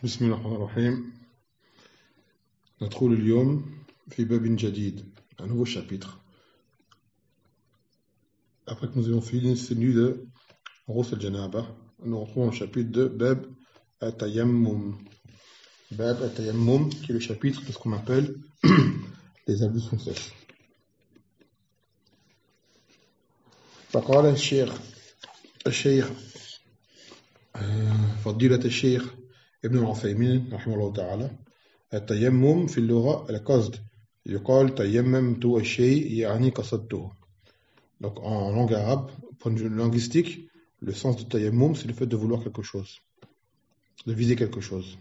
بسم الله الرحمن الرحيم. ندخل اليوم في باب جديد, un nouveau chapitre. Après que nous ayons fini de Ghusl al-Janaba, nous retrouvons le chapitre de Bab at-Tayammum. Bab at-Tayammum, qui est le chapitre de ce qu'on appelle les ablutions sèches. فقال الشيخ فضيلة الشيخ ابن العثيمين رحمه الله تعالى التيمم في اللغة القصد يقال تيممت الشيء يعني قصدته. Donc en langue arabe, point de vue linguistique, le sens de tayammum, c'est le fait de vouloir quelque chose, de viser quelque chose.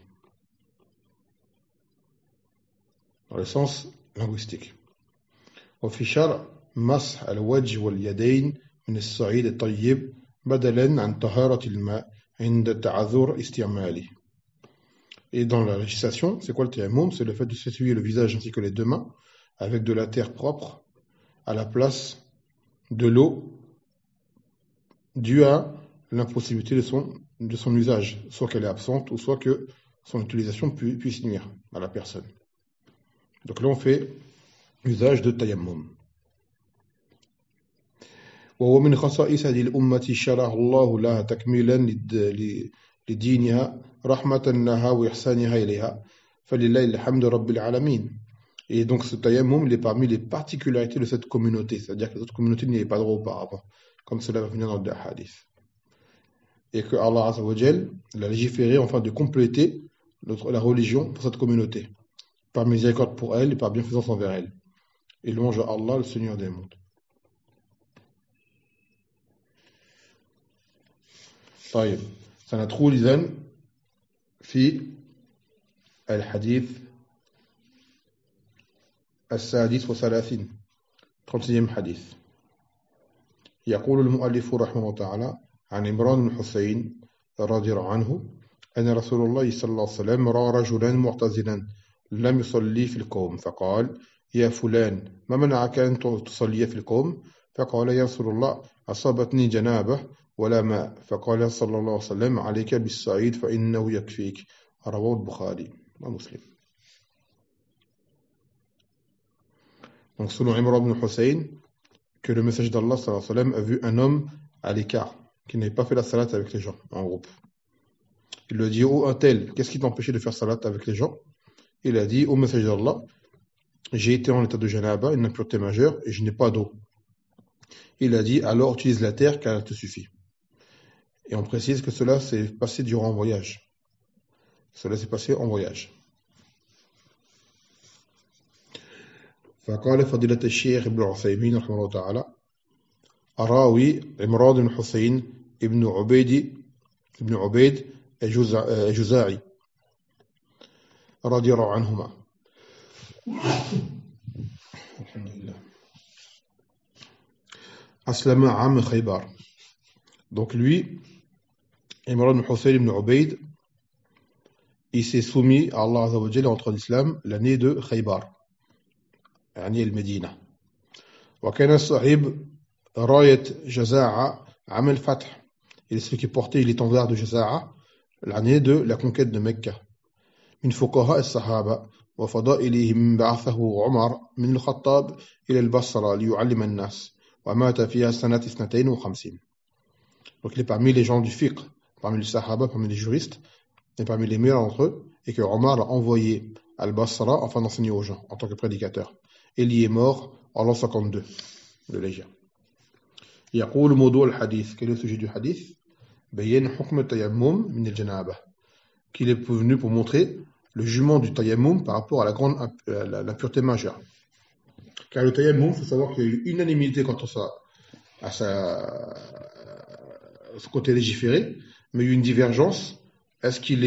Dans le sens linguistique. وفي شرع مسح الوجه واليدين من الصعيد الطيب بدلا عن طهارة الماء عند تعذر استعماله. Et dans la législation, c'est quoi le tayammum? C'est le fait de s'essuyer le visage ainsi que les deux mains avec de la terre propre à la place de l'eau due à l'impossibilité de son usage, soit qu'elle est absente ou soit que son utilisation puisse nuire à la personne. Donc là on fait usage de tayammum. وهو من خصائص هذه الأمة شرعه الله لها تكميلا لدينها رحمة لها وإحسانها إليها فلله الحمد رب العالمين. Et donc ce tayammum, il est parmi les particularités de cette communauté, c'est-à-dire que les autres communautés n'y avaient pas droit auparavant, comme cela va venir dans le hadith. Et que Allah Azza wa Jal l'a légiféré afin de compléter la religion pour cette communauté, par miséricorde pour elle et par bienfaisance envers elle. Et louange à Allah, le Seigneur des mondes. طيب سندخل إذن في الحديث السادس وثلاثين 36 حديث. يقول المؤلف رحمه الله تعالى عن عمران بن حسين رضي الله عنه أن رسول الله صلى الله عليه وسلم رأى رجلا معتزلا لم يصلي في القوم فقال يا فلان ما منعك أن تصلي في القوم؟ فقال يا رسول الله أصابتني جنابة ولا ماء فقال صلى الله عليه وسلم عليك بالصعيد فإنه يكفيك رواه البخاري ومسلم. Donc selon Imran ibn Hussein, que le messager d'Allah sallallahu alayhi wa sallam a vu un homme à l'écart qui n'avait pas fait la salat avec les gens en groupe. Il lui a dit oh un tel, qu'est-ce qui t'empêchait de faire salat avec les gens? Il a dit au messager d'Allah, j'ai été en état de janaba, une impureté majeure et je n'ai pas d'eau. Il a dit alors utilise la terre car elle te suffit. Et on précise que cela s'est passé durant un voyage. Cela s'est passé en voyage. فقال فضيلة الشيخ ابن عثيمين رحمه الله تعالى أراوي عمران بن حسين ابن عبيد الجزاعي رضي الله عنهما الحمد لله أسلم عام خيبر. Donc lui, Imran ibn Hussein ibn Ubayd, il s'est soumis à Allah Azza wa Jalla entre l'islam l'année de Khaybar, يعني المدينة. وكان صاحب راية جزاعة عام الفتح. Il est celui qui portait l'étendard de Jaza'a l'année de la conquête de Mecca. من فقهاء الصحابة وفضائلهم بعثه عمر من الخطاب إلى البصرة ليعلم الناس ومات فيها سنة 52. Donc il est parmi les gens du fiqh, parmi les sahaba, parmi les juristes, et parmi les meilleurs d'entre eux, et que Omar l'a envoyé à Al-Basra afin d'enseigner aux gens en tant que prédicateur. Et il y est mort en l'an 52 de l'Hégire. يقول موضوع الحديث, quel est le sujet du hadith? بيان حكم التيمم من الجنابة, qu'il est venu pour montrer le jugement du tayammum par rapport à l'impureté majeure. Car le tayammum, il faut savoir qu'il y a eu unanimité quant à ce côté légiféré, mais il y a eu une divergence. Est-ce qu'il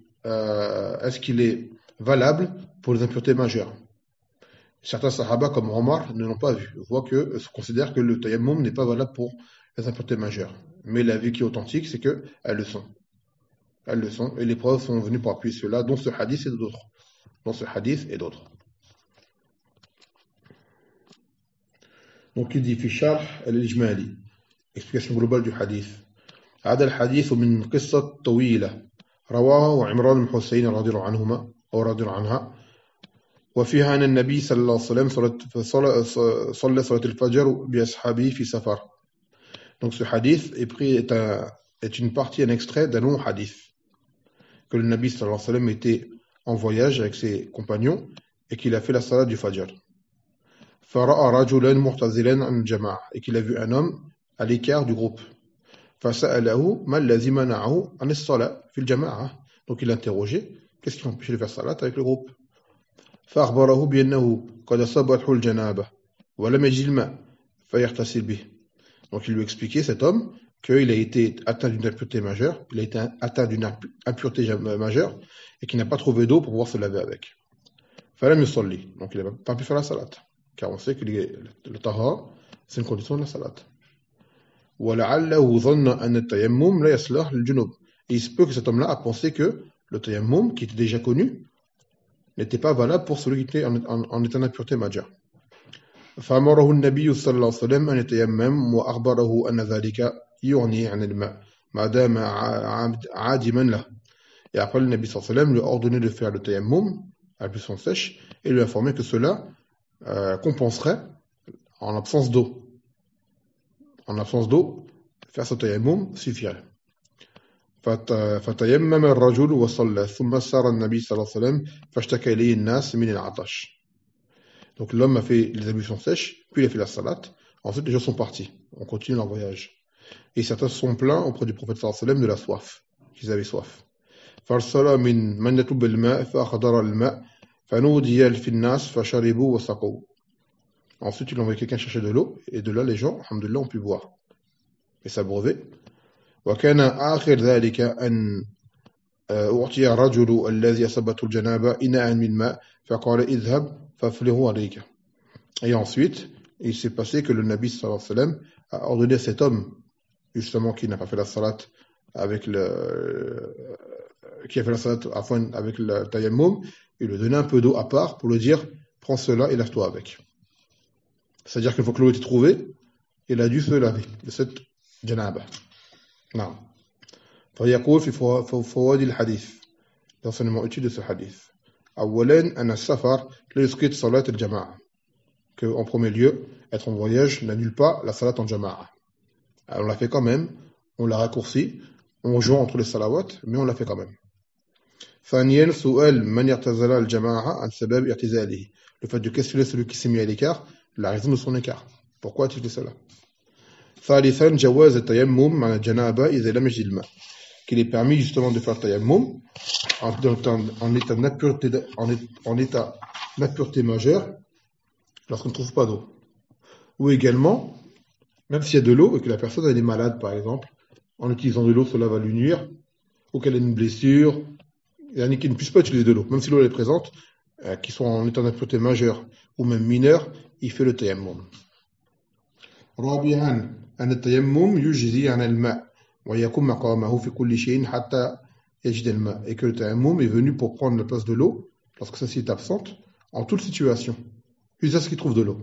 est valable pour les impuretés majeures? Certains sahaba comme Omar ne l'ont pas vu, considèrent que le tayammum n'est pas valable pour les impuretés majeures. Mais l'avis qui est authentique, c'est qu'elles le sont. Elles le sont, et les preuves sont venues pour appuyer cela, dont ce hadith et d'autres. Donc il dit fi sharh al-ijmali, explication globale du hadith. هذا الحديث من قصة طويلة رواه عمران بن حسين رضي الله عنهما أو رضي الله عنها وفيها أن النبي صلى الله عليه وسلم صلى صلاة الفجر بأصحابه في سفر. Donc ce hadith est une partie, un extrait d'un long hadith que le Nabi sallallahu alayhi wa sallam était en voyage avec ses compagnons et qu'il a fait la salat du Fajr. فَرَأَى رَجُلًا مُعْتَزِلًا عَنْ الْجَمَاعَةِ et qu'il a vu un homme à l'écart du groupe. فَسَأَلَهُ مَا الَّذِي مَنَعَهُ عَنِ الصَّلَاةِ فِي الْجَمَاعَةِ. Donc il l'a interrogé, qu'est-ce qui l'empêchait de faire salat avec le groupe? فأخبره بأنه قد أصابته الجنابة ولم يجد الماء فيغتسل به. Donc il lui expliquait, cet homme, qu'il a été atteint d'une impureté majeure, il a été atteint d'une impureté majeure et qu'il n'a pas trouvé d'eau pour pouvoir se laver avec. فلم يصلي. Donc il n'a pas pu faire la salat, car on sait que le tahara, c'est une condition de la salat. ولعله ظن أن التيمم لا يصلح للجنوب. Et il se peut que cet homme-là a pensé que le tayammum, qui était déjà connu, n'était pas valable pour celui qui était en état d'impureté majeure. فأمره النبي صلى الله عليه وسلم أن يتيمم وأخبره أن ذلك يغني عن الماء ما دام عادما له. Et après le Nabi sallallahu alayhi wa sallam lui a ordonné de faire le tayammum à la position sèche et lui a informé que cela compenserait en absence d'eau. En absence d'eau, faire ce tayammum suffirait. فتيمم الرجل وصلى ثم سار النبي صلى الله عليه وسلم فاشتكى إليه الناس من العطش. Donc l'homme a fait les ablutions sèches, puis il a fait la salat. Ensuite les gens sont partis. On continue leur voyage. Et certains se sont plaints auprès du prophète sallallahu alayhi wa sallam de la soif, qu'ils avaient soif. فارسل من يطلب الماء فأخضر الماء فنودي في الناس فشربوا وسقوا. Ensuite il a envoyé quelqu'un chercher de l'eau et de là les gens, alhamdoulilah, ont pu boire et s'abreuver. وكان آخر ذلك أن أعطي الرجل الذي أصابته الجنابة إناء من ماء فقال اذهب فافرغه عليك. Et ensuite, il s'est passé que le Nabi sallallahu alayhi wa sallam a ordonné à cet homme, justement, qui n'a pas fait la salat avec qui a fait la salat avec le tayammum, il lui a donné un peu d'eau à part pour lui dire prends cela et lave-toi avec. C'est-à-dire qu'une fois que l'eau était trouvée, il a dû se laver de cette janaba. Non. فيقول في فوائد الحديث, l'enseignement utile de ce hadith. أولا أن السفر لا يسقط صلاة الجماعة. Que en premier lieu, être en voyage n'annule pas la salat en jama'a. On l'a fait quand même, on l'a raccourci, on joue entre les salawats, mais on l'a fait quand même. ثانيا سؤال من يعتزل الجماعة عن سبب اعتزاله. Le fait de questionner celui qui s'est mis à l'écart, la raison de son écart. Pourquoi as-tu fait cela? ثالثا جواز التيمم مع الجنابة إذا لم يجد الماء. Qu'il est permis justement de faire le tayammum en état d'impureté majeure lorsqu'on ne trouve pas d'eau. Ou également, même s'il y a de l'eau et que la personne elle est malade par exemple, en utilisant de l'eau cela va lui nuire, ou qu'elle ait une blessure, et qui ne puisse pas utiliser de l'eau, même si l'eau est présente, qui sont en état d'impureté majeure ou même mineure, il fait le tayammum. رابعا أن التيمم يجزي عن الماء ويقوم مقامه في كل شيء حتى يجد الماء. Et que le tayammum est venu pour prendre la place de l'eau lorsque celle-ci est absente en toute situation jusqu'à ce qu'il trouve de l'eau.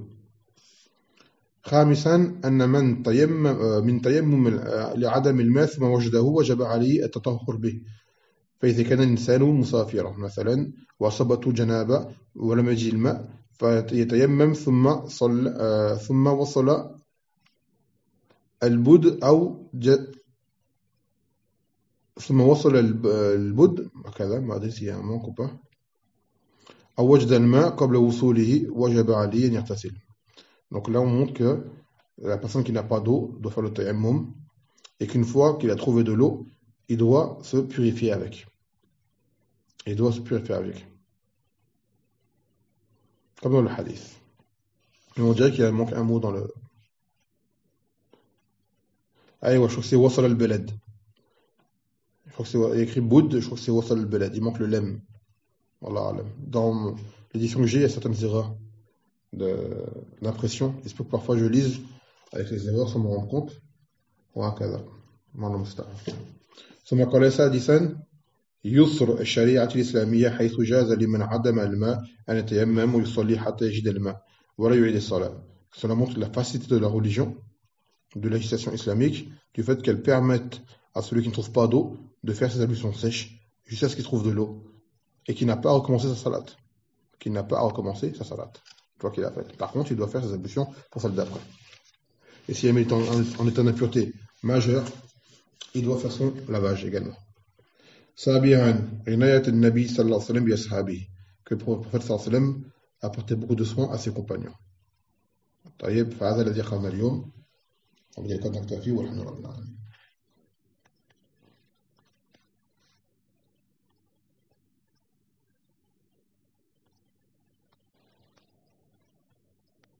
خامسا أن من تيمم لعدم الماء ثم وجده وجب عليه التطهر به. فإذا كان الإنسان مسافرا مثلا وأصابته جنابة ولم يجد الماء فيتيمم ثم وصل البد ثم وصل البد هكذا ما أدري s'il y a un manque ou pas أو وجد الماء قبل وصوله وجب عليه أن يغتسل. Donc là on montre que la personne qui n'a pas d'eau doit faire le tayammum et qu'une fois qu'il a trouvé de l'eau il doit se purifier avec. Comme dans le hadith. Et on dirait qu'il manque un mot dans le... Ah, je crois que c'est Wasal al-Balad. Je crois que c'est écrit Boud, je crois que c'est Wasal al-Balad. Il manque le lem. Wallah alam. Dans l'édition que j'ai, il y a certaines erreurs d'impression. Il se peut que parfois je lise avec les erreurs sans me rendre compte. وهكذا. ما المستعان. ثم قال سادسا يسر الشريعة الإسلامية حيث جاز لمن عدم الماء أن يتيمم ويصلي حتى يجد الماء ولا يعيد الصلاة. Cela montre la facilité de la religion, de la législation islamique, du fait qu'elle permette à celui qui ne trouve pas d'eau de faire ses ablutions sèches jusqu'à ce qu'il trouve de l'eau, et qu'il n'a pas à recommencer sa salat. Qu'il n'a pas à recommencer sa salat. Une fois qu'il a fait. Par contre, il doit faire ses ablutions pour celle d'après. Et si elle est en état d'impureté majeure, il doit faire son lavage également. Sabihan, Inayat al-Nabi sallallahu alayhi wa sallam bi ashabihi, que le prophète sallallahu alayhi wa sallam apportait beaucoup de soins à ses compagnons. طيب فهذا الذي أخذنا اليوم وبالله كنت نكتفي والحمد لله رب العالمين.